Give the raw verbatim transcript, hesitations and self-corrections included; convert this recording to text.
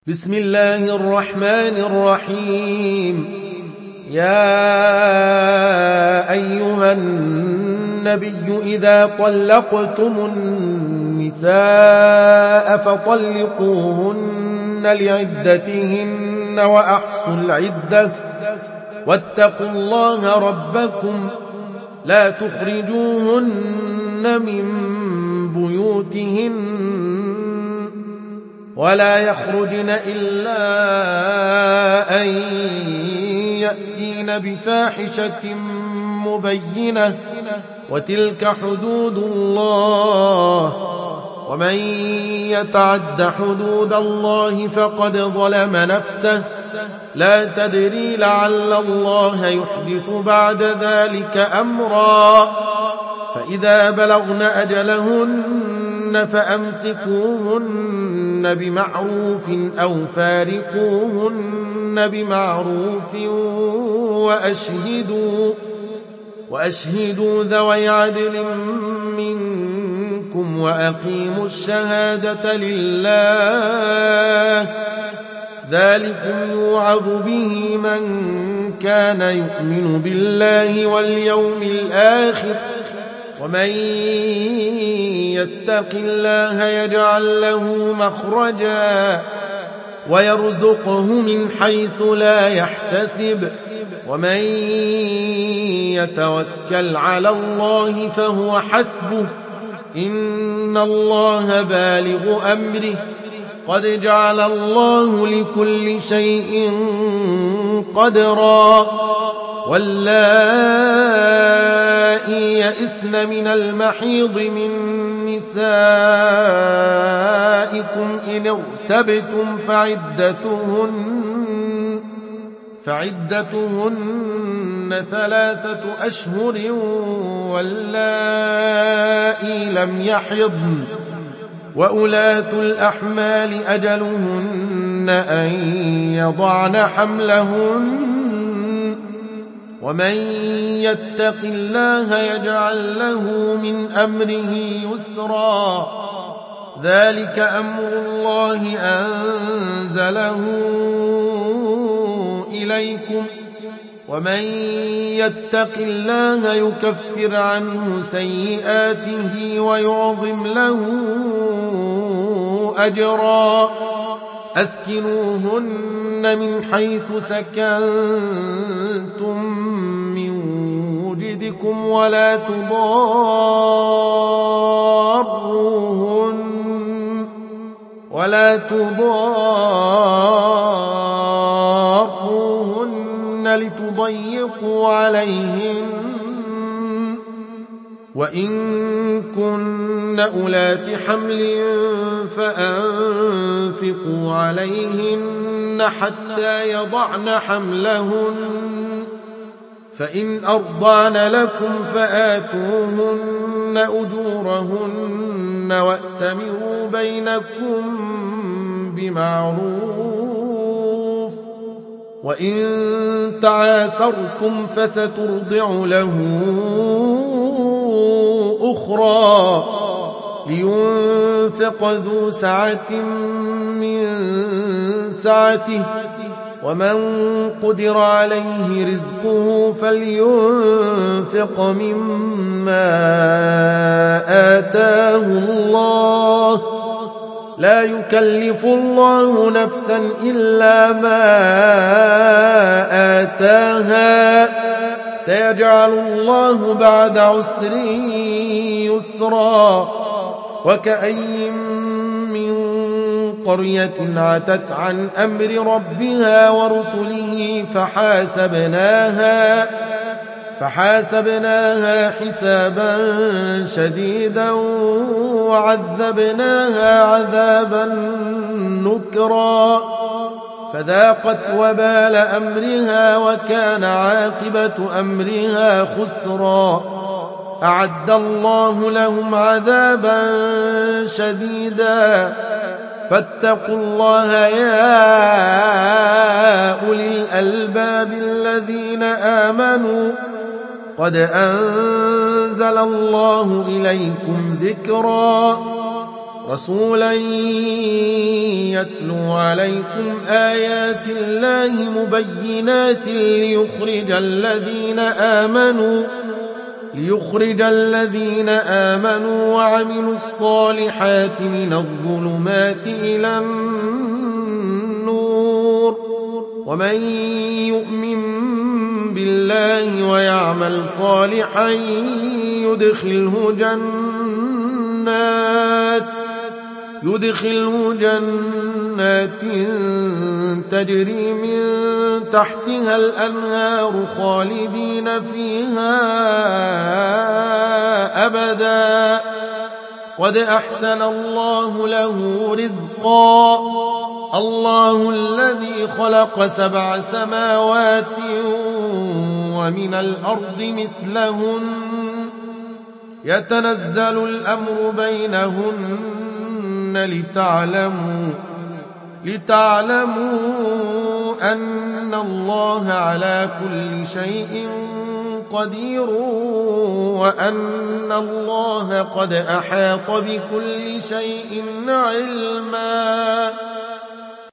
بسم الله الرحمن الرحيم. يا أيها النبي إذا طلقتم النساء فطلقوهن لعدتهن وأحصوا العدة واتقوا الله ربكم لا تخرجوهن من بيوتهن ولا يخرجن إلا أن يأتين بفاحشة مبينة وتلك حدود الله ومن يتعد حدود الله فقد ظلم نفسه لا تدري لعل الله يحدث بعد ذلك أمرا فإذا بلغن أجلهن فأمسكوهن بمعروف أو فارقوهن بمعروف وأشهدوا, وأشهدوا ذوي عدل منكم وأقيموا الشهادة لله ذلكم يوعظ به من كان يؤمن بالله واليوم الآخر ومن يتق الله يجعل له مخرجا ويرزقه من حيث لا يحتسب ومن يتوكل على الله فهو حسبه إن الله بالغ أمره قد جعل الله لكل شيء قدرا واللائي يئسن من المحيض من نسائكم إن ارتبتم فعدتهن, فعدتهن ثلاثة أشهر واللائي لم يحضن وأولاة الأحمال أجلهن أن يضعن حملهن ومن يتق الله يجعل له من أمره يسرا ذلك أمر الله أنزله إليكم ومن يتق الله يكفر عنه سيئاته ويعظم له أجرا أسكنوهن من حيث سكنتم من وجدكم ولا تضاروهن ولا تضاروهن لتضيقوا عليهن وإن كن أولات حمل فأنفقوا عليهن حتى يضعن حملهن فإن أرضعن لكم فآتوهن أجورهن وأتمروا بينكم بمعروف وإن تعاسرتم فسترضع له أخرى لينفق ذو سعة من سعته ومن قدر عليه رزقه فلينفق مما آتاه الله لا يكلف الله نفسا إلا ما آتاها سيجعل الله بعد عسر يسرا وكأي من قرية عتت عن أمر ربها ورسله فحاسبناها فحاسبناها حسابا شديدا وعذبناها عذابا نكرا فذاقت وبال أمرها وكان عاقبة أمرها خسرا أعد الله لهم عذابا شديدا فاتقوا الله يا أولي الألباب الذين آمنوا قد أنزل الله إليكم ذكرا رسولا يتلو عليكم آيات الله مبينات ليخرج الذين آمنوا ليخرج الذين آمنوا وعملوا الصالحات من الظلمات إلى النور ومن يؤمن بالله ويعمل صالحا يدخله جنات يدخله جنات تجري من تحتها الأنهار خالدين فيها أبدا قد أحسن الله له رزقا الله الذي خلق سبع سماوات ومن الأرض مثلهن يتنزل الأمر بينهن لتعلموا لتعلموا أن الله على كل شيء قدير وأن الله قد أحاط بكل شيء علما